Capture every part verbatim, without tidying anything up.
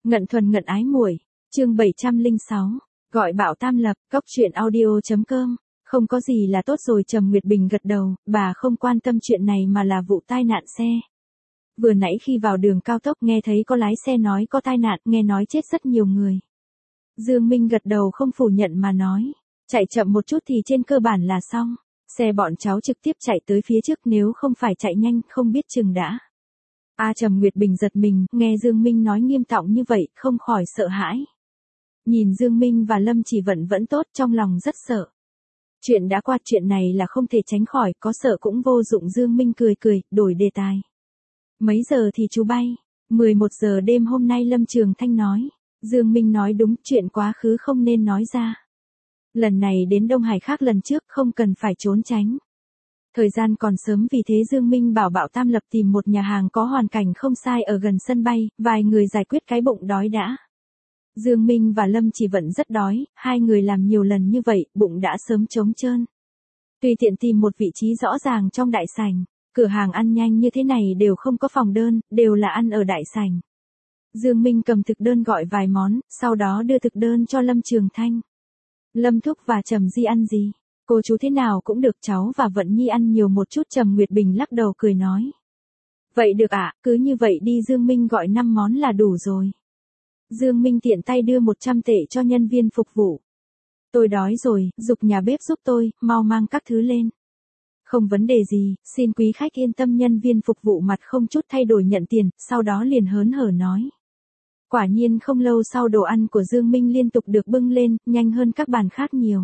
Ngận thuần ngận ái muội, chương bảy trăm lẻ sáu, gọi Bảo Tam Lập, cốc truyện audio.com, không có gì là tốt rồi. Trầm Nguyệt Bình gật đầu, bà không quan tâm chuyện này mà là vụ tai nạn xe. Vừa nãy khi vào đường cao tốc nghe thấy có lái xe nói có tai nạn, nghe nói chết rất nhiều người. Dương Minh gật đầu không phủ nhận mà nói, chạy chậm một chút thì trên cơ bản là xong, xe bọn cháu trực tiếp chạy tới phía trước, nếu không phải chạy nhanh không biết chừng đã. A à, Trầm Nguyệt Bình giật mình, nghe Dương Minh nói nghiêm trọng như vậy, không khỏi sợ hãi. Nhìn Dương Minh và Lâm Chỉ Vận vẫn tốt, trong lòng rất sợ. Chuyện đã qua, chuyện này là không thể tránh khỏi, có sợ cũng vô dụng. Dương Minh cười cười, đổi đề tài. Mấy giờ thì chú bay? mười một giờ đêm hôm nay, Lâm Trường Thanh nói. Dương Minh nói đúng, chuyện quá khứ không nên nói ra. Lần này đến Đông Hải khác lần trước, không cần phải trốn tránh. Thời gian còn sớm, vì thế Dương Minh bảo Bảo Tam Lập tìm một nhà hàng có hoàn cảnh không sai ở gần sân bay, vài người giải quyết cái bụng đói đã. Dương Minh và Lâm Chỉ Vận rất đói, hai người làm nhiều lần như vậy, bụng đã sớm trống trơn. Tùy tiện tìm một vị trí rõ ràng trong đại sảnh, cửa hàng ăn nhanh như thế này đều không có phòng đơn, đều là ăn ở đại sảnh. Dương Minh cầm thực đơn gọi vài món, sau đó đưa thực đơn cho Lâm Trường Thanh. Lâm Thúc và Trầm Di ăn gì? Cô chú thế nào cũng được, cháu và Vận Nhi ăn nhiều một chút. Trầm Nguyệt Bình lắc đầu cười nói. Vậy được ạ, à, cứ như vậy đi. Dương Minh gọi năm món là đủ rồi. Dương Minh tiện tay đưa một trăm tệ cho nhân viên phục vụ. Tôi đói rồi, giục nhà bếp giúp tôi, mau mang các thứ lên. Không vấn đề gì, xin quý khách yên tâm. Nhân viên phục vụ mặt không chút thay đổi nhận tiền, sau đó liền hớn hở nói. Quả nhiên không lâu sau đồ ăn của Dương Minh liên tục được bưng lên, nhanh hơn các bàn khác nhiều.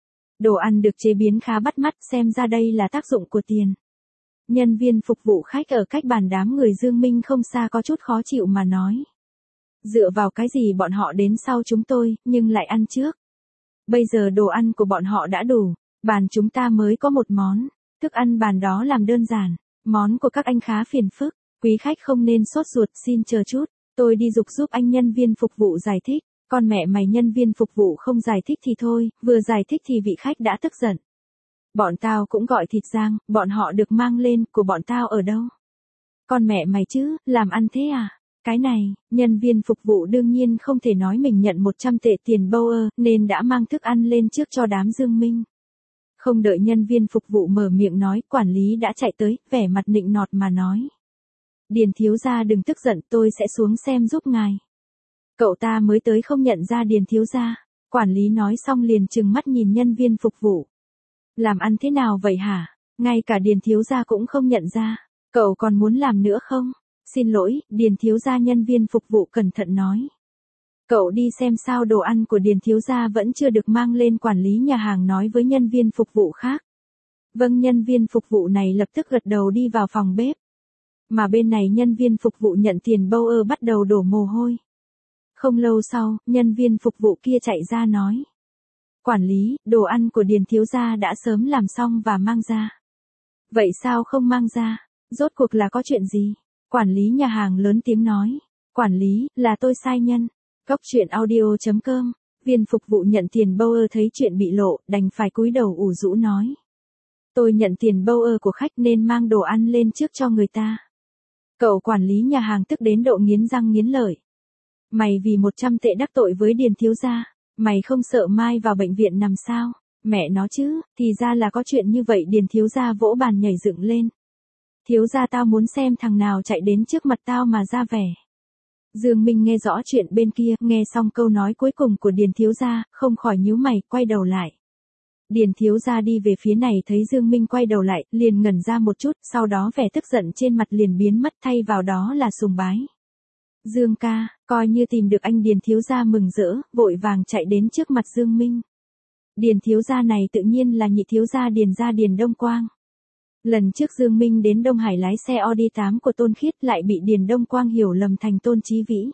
Đồ ăn được chế biến khá bắt mắt, xem ra đây là tác dụng của tiền. Nhân viên phục vụ khách ở cách bàn đám người Dương Minh không xa có chút khó chịu mà nói. Dựa vào cái gì bọn họ đến sau chúng tôi, nhưng lại ăn trước. Bây giờ đồ ăn của bọn họ đã đủ, bàn chúng ta mới có một món, thức ăn bàn đó làm đơn giản, món của các anh khá phiền phức, quý khách không nên sốt ruột, xin chờ chút, tôi đi giục giúp anh. Nhân viên phục vụ giải thích. Con mẹ mày, nhân viên phục vụ không giải thích thì thôi, vừa giải thích thì vị khách đã tức giận. Bọn tao cũng gọi thịt rang, bọn họ được mang lên, của bọn tao ở đâu? Con mẹ mày chứ, làm ăn thế à? Cái này, nhân viên phục vụ đương nhiên không thể nói mình nhận một trăm tệ tiền bâu ơ, nên đã mang thức ăn lên trước cho đám Dương Minh. Không đợi nhân viên phục vụ mở miệng nói, quản lý đã chạy tới, vẻ mặt nịnh nọt mà nói. Điền thiếu gia đừng tức giận, tôi sẽ xuống xem giúp ngài. Cậu ta mới tới không nhận ra Điền thiếu gia. Quản lý nói xong liền trừng mắt nhìn nhân viên phục vụ. Làm ăn thế nào vậy hả? Ngay cả Điền thiếu gia cũng không nhận ra. Cậu còn muốn làm nữa không? Xin lỗi, Điền thiếu gia. Nhân viên phục vụ cẩn thận nói. Cậu đi xem sao, đồ ăn của Điền thiếu gia vẫn chưa được mang lên. Quản lý nhà hàng nói với nhân viên phục vụ khác. Vâng. Nhân viên phục vụ này lập tức gật đầu đi vào phòng bếp. Mà bên này nhân viên phục vụ nhận tiền bâu ơ bắt đầu đổ mồ hôi. Không lâu sau, nhân viên phục vụ kia chạy ra nói. Quản lý, đồ ăn của Điền thiếu gia đã sớm làm xong và mang ra. Vậy sao không mang ra? Rốt cuộc là có chuyện gì? Quản lý nhà hàng lớn tiếng nói. Quản lý, là tôi sai nhân. Cốc truyện audio.com, viên phục vụ nhận tiền bâu ơ thấy chuyện bị lộ, đành phải cúi đầu ủ rũ nói. Tôi nhận tiền bâu ơ của khách nên mang đồ ăn lên trước cho người ta. Cậu quản lý nhà hàng tức đến độ nghiến răng nghiến lợi. Mày vì một trăm tệ đắc tội với Điền thiếu gia, mày không sợ mai vào bệnh viện nằm sao? Mẹ nó chứ, thì ra là có chuyện như vậy. Điền thiếu gia vỗ bàn nhảy dựng lên. Thiếu gia, tao muốn xem thằng nào chạy đến trước mặt tao mà ra vẻ. Dương Minh nghe rõ chuyện bên kia, nghe xong câu nói cuối cùng của Điền thiếu gia, không khỏi nhíu mày, quay đầu lại. Điền thiếu gia đi về phía này thấy Dương Minh quay đầu lại, liền ngẩn ra một chút, sau đó vẻ tức giận trên mặt liền biến mất, thay vào đó là sùng bái. Dương ca, coi như tìm được anh. Điền thiếu gia mừng rỡ, vội vàng chạy đến trước mặt Dương Minh. Điền thiếu gia này tự nhiên là nhị thiếu gia Điền gia Điền Đông Quang. Lần trước Dương Minh đến Đông Hải lái xe Audi tám của Tôn Khiết lại bị Điền Đông Quang hiểu lầm thành Tôn Chí Vĩ.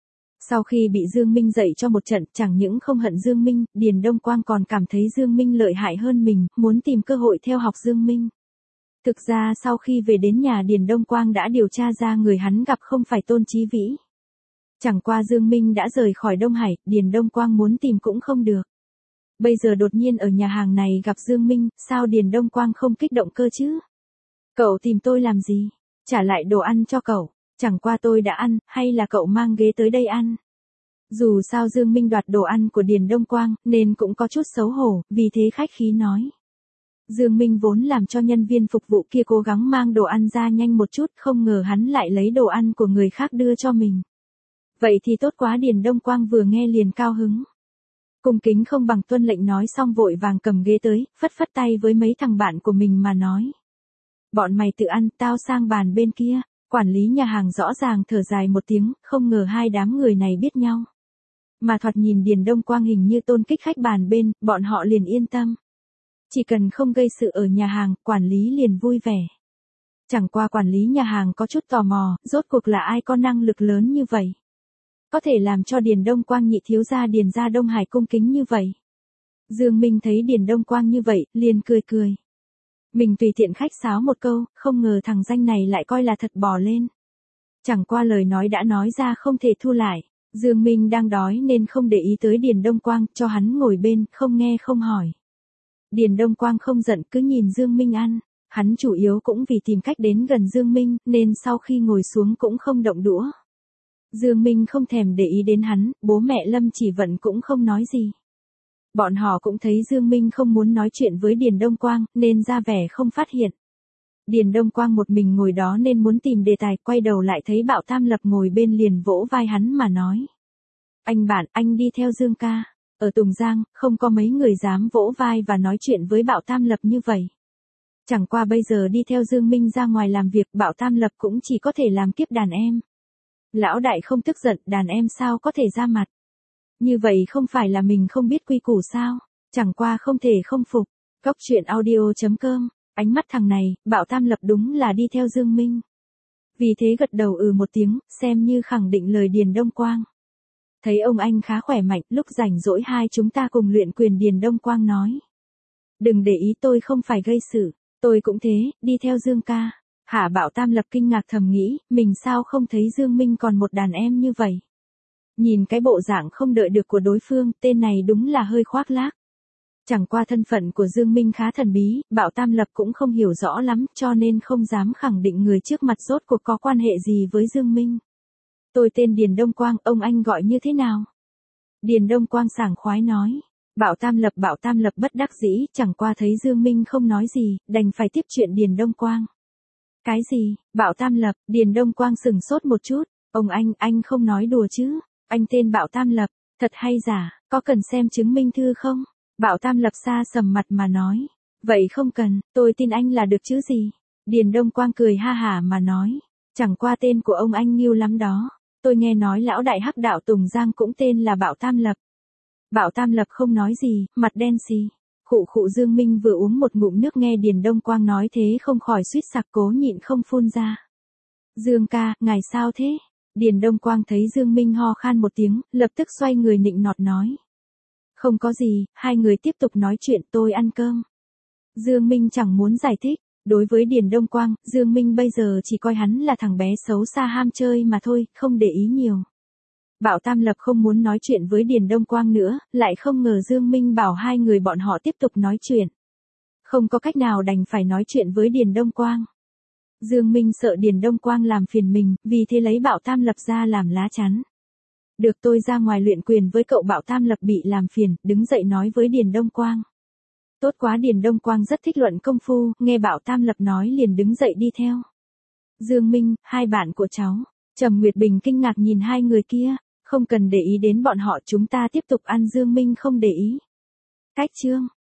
Sau khi bị Dương Minh dạy cho một trận, chẳng những không hận Dương Minh, Điền Đông Quang còn cảm thấy Dương Minh lợi hại hơn mình, muốn tìm cơ hội theo học Dương Minh. Thực ra sau khi về đến nhà, Điền Đông Quang đã điều tra ra người hắn gặp không phải Tôn Chí Vĩ. Chẳng qua Dương Minh đã rời khỏi Đông Hải, Điền Đông Quang muốn tìm cũng không được. Bây giờ đột nhiên ở nhà hàng này gặp Dương Minh, sao Điền Đông Quang không kích động cơ chứ? Cậu tìm tôi làm gì? Trả lại đồ ăn cho cậu. Chẳng qua tôi đã ăn, hay là cậu mang ghế tới đây ăn? Dù sao Dương Minh đoạt đồ ăn của Điền Đông Quang, nên cũng có chút xấu hổ, vì thế khách khí nói. Dương Minh vốn làm cho nhân viên phục vụ kia cố gắng mang đồ ăn ra nhanh một chút, không ngờ hắn lại lấy đồ ăn của người khác đưa cho mình. Vậy thì tốt quá, Điền Đông Quang vừa nghe liền cao hứng. Cung kính không bằng tuân lệnh nói xong vội vàng cầm ghế tới, phất phất tay với mấy thằng bạn của mình mà nói. Bọn mày tự ăn, tao sang bàn bên kia. Quản lý nhà hàng rõ ràng thở dài một tiếng, không ngờ hai đám người này biết nhau. Mà thoạt nhìn Điền Đông Quang hình như tôn kích khách bàn bên, bọn họ liền yên tâm. Chỉ cần không gây sự ở nhà hàng, quản lý liền vui vẻ. Chẳng qua quản lý nhà hàng có chút tò mò, rốt cuộc là ai có năng lực lớn như vậy. Có thể làm cho Điền Đông Quang nhị thiếu gia Điền gia Đông Hải cung kính như vậy. Dương Minh thấy Điền Đông Quang như vậy, liền cười cười. Mình tùy tiện khách sáo một câu, không ngờ thằng danh này lại coi là thật bò lên. Chẳng qua lời nói đã nói ra không thể thu lại. Dương Minh đang đói nên không để ý tới Điền Đông Quang, cho hắn ngồi bên, không nghe không hỏi. Điền Đông Quang không giận, cứ nhìn Dương Minh ăn. Hắn chủ yếu cũng vì tìm cách đến gần Dương Minh, nên sau khi ngồi xuống cũng không động đũa. Dương Minh không thèm để ý đến hắn, bố mẹ Lâm Chỉ Vận cũng không nói gì. Bọn họ cũng thấy Dương Minh không muốn nói chuyện với Điền Đông Quang, nên ra vẻ không phát hiện. Điền Đông Quang một mình ngồi đó nên muốn tìm đề tài, quay đầu lại thấy Bảo Tam Lập ngồi bên liền vỗ vai hắn mà nói. Anh bạn, anh đi theo Dương ca. Ở Tùng Giang, không có mấy người dám vỗ vai và nói chuyện với Bảo Tam Lập như vậy. Chẳng qua bây giờ đi theo Dương Minh ra ngoài làm việc, Bảo Tam Lập cũng chỉ có thể làm kiếp đàn em. Lão đại không tức giận, đàn em sao có thể ra mặt. Như vậy không phải là mình không biết quy củ sao, chẳng qua không thể không phục. Góc truyện audio chấm com, ánh mắt thằng này, Bảo Tam Lập đúng là đi theo Dương Minh. Vì thế gật đầu ừ một tiếng, xem như khẳng định lời Điền Đông Quang. Thấy ông anh khá khỏe mạnh, lúc rảnh rỗi hai chúng ta cùng luyện quyền, Điền Đông Quang nói. Đừng để ý, tôi không phải gây sự, tôi cũng thế, đi theo Dương ca. Hả? Bảo Tam Lập kinh ngạc thầm nghĩ, mình sao không thấy Dương Minh còn một đàn em như vậy. Nhìn cái bộ dạng không đợi được của đối phương, tên này đúng là hơi khoác lác. Chẳng qua thân phận của Dương Minh khá thần bí, Bảo Tam Lập cũng không hiểu rõ lắm, cho nên không dám khẳng định người trước mặt rốt cuộc có quan hệ gì với Dương Minh. Tôi tên Điền Đông Quang, ông anh gọi như thế nào? Điền Đông Quang sảng khoái nói. Bảo Tam Lập Bảo Tam Lập bất đắc dĩ, chẳng qua thấy Dương Minh không nói gì, đành phải tiếp chuyện Điền Đông Quang. Cái gì? Bảo Tam Lập, Điền Đông Quang sừng sốt một chút. Ông anh, anh không nói đùa chứ? Anh tên Bảo Tam Lập, thật hay giả, có cần xem chứng minh thư không? Bảo Tam Lập xa sầm mặt mà nói. Vậy không cần, tôi tin anh là được chứ gì? Điền Đông Quang cười ha hả mà nói. Chẳng qua tên của ông anh nghiêu lắm đó. Tôi nghe nói lão đại hắc đạo Tùng Giang cũng tên là Bảo Tam Lập. Bảo Tam Lập không nói gì, mặt đen xì. Khụ khụ. Dương Minh vừa uống một ngụm nước nghe Điền Đông Quang nói thế không khỏi suýt sặc, cố nhịn không phun ra. Dương ca, ngài sao thế? Điền Đông Quang thấy Dương Minh ho khan một tiếng, lập tức xoay người nịnh nọt nói. Không có gì, hai người tiếp tục nói chuyện, tôi ăn cơm. Dương Minh chẳng muốn giải thích. Đối với Điền Đông Quang, Dương Minh bây giờ chỉ coi hắn là thằng bé xấu xa ham chơi mà thôi, không để ý nhiều. Bảo Tam Lập không muốn nói chuyện với Điền Đông Quang nữa, lại không ngờ Dương Minh bảo hai người bọn họ tiếp tục nói chuyện. Không có cách nào đành phải nói chuyện với Điền Đông Quang. Dương Minh sợ Điền Đông Quang làm phiền mình, vì thế lấy Bảo Tam Lập ra làm lá chắn. Được, tôi ra ngoài luyện quyền với cậu. Bảo Tam Lập bị làm phiền, đứng dậy nói với Điền Đông Quang. Tốt quá. Điền Đông Quang rất thích luận công phu, nghe Bảo Tam Lập nói liền đứng dậy đi theo. Dương Minh, hai bạn của cháu. Trầm Nguyệt Bình kinh ngạc nhìn hai người kia, không cần để ý đến bọn họ, chúng ta tiếp tục ăn. Dương Minh không để ý. Cách chương